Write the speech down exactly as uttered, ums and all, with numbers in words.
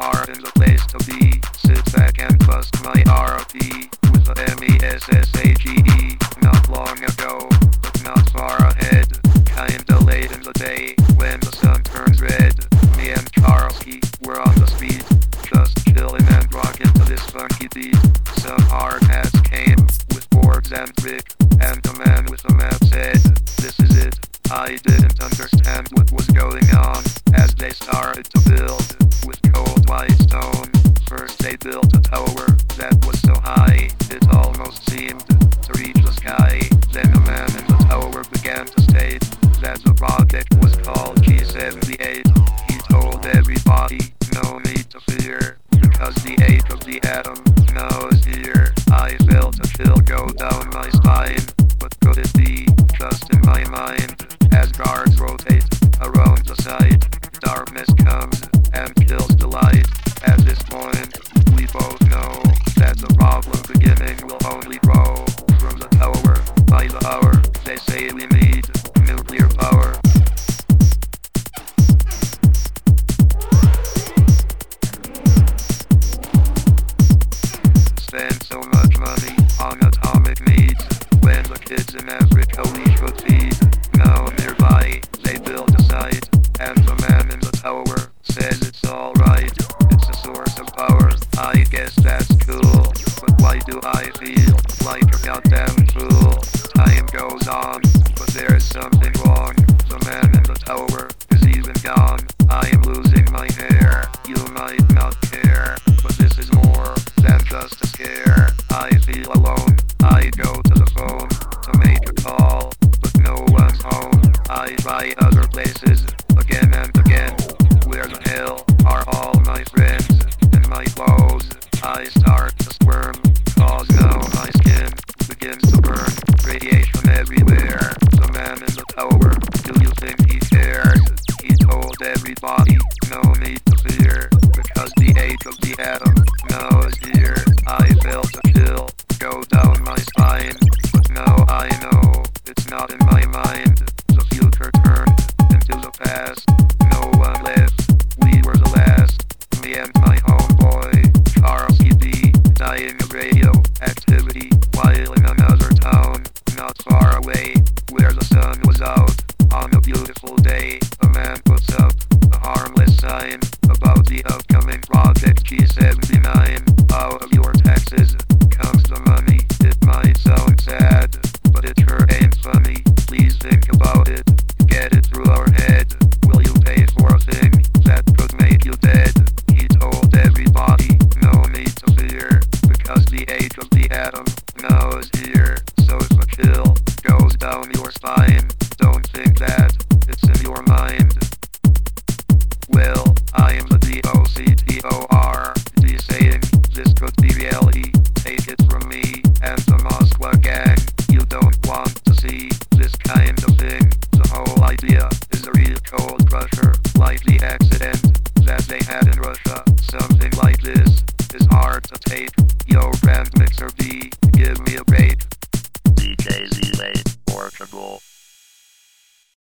are in the place to be. Sit back and bust my R P with the M E S S A G E. Not long ago, but not far ahead. Kinda late in the day, when the sun turns red. Me and Karlsky were on the street, just chillin' and rockin' to this funky beat. Some hard hats came with boards and brick, and the man with the map said, "This is it." I didn't understand what was going on as they started to build with cold white stone. First they built a tower that was so high it almost seemed to reach the sky. Then the man in the tower began to state that the project was called G seventy-eight. He told everybody, no need to fear, because the age of the atom now is here. I felt a chill go down my spine, but could it be just in my mind? As guards rotate around the site, darkness comes and kills the light. At this point, we both know that the problem beginning will only grow. From the tower, by the hour, they say we need nuclear power. Spend so much money on atomic needs, when the kids in Africa we should feed. Now nearby, they build a site, and the man in the tower says it's alright. It's a source of power, I guess that's cool. But why do I feel like a goddamn fool? Time goes on, but there is something wrong. The man in the tower is even gone. I am losing my hair, you might not care, but this is more than just a scare. I feel alone, I go to the phone to make a call, but no one's home. I try other places, again and again. Where the hell are all my friends and my clothes? I start to squirm, cause now my skin begins to burn. Radiation everywhere. The man in the tower, do you think he cares? He told everybody, no need to fear, because the age of the atom now is here. I felt a chill go down my spine, but now I know it's not in my mind. The future turned into the past. No one left. We were the last. Me and my homeboy, Karlsky B, dying of radioactivity while in another town, not far away, where the sun was out. On a beautiful day, a man puts up a harmless sign about the upcoming project G seventy-nine. Out of your taxes comes the money. It might sound sad, but it sure ain't funny. Please think about it. Get it through our head. Will you pay for a thing that could make you dead? He told everybody, no need to fear, because the age of the atom now is here. So if a chill goes down your spine, don't think that it's in your mind. Well, I am the D O C T O R D saying this could be reality. Take it from me and the Moskwa gang. You don't want to see this kind of thing. The whole idea is a real cold crusher.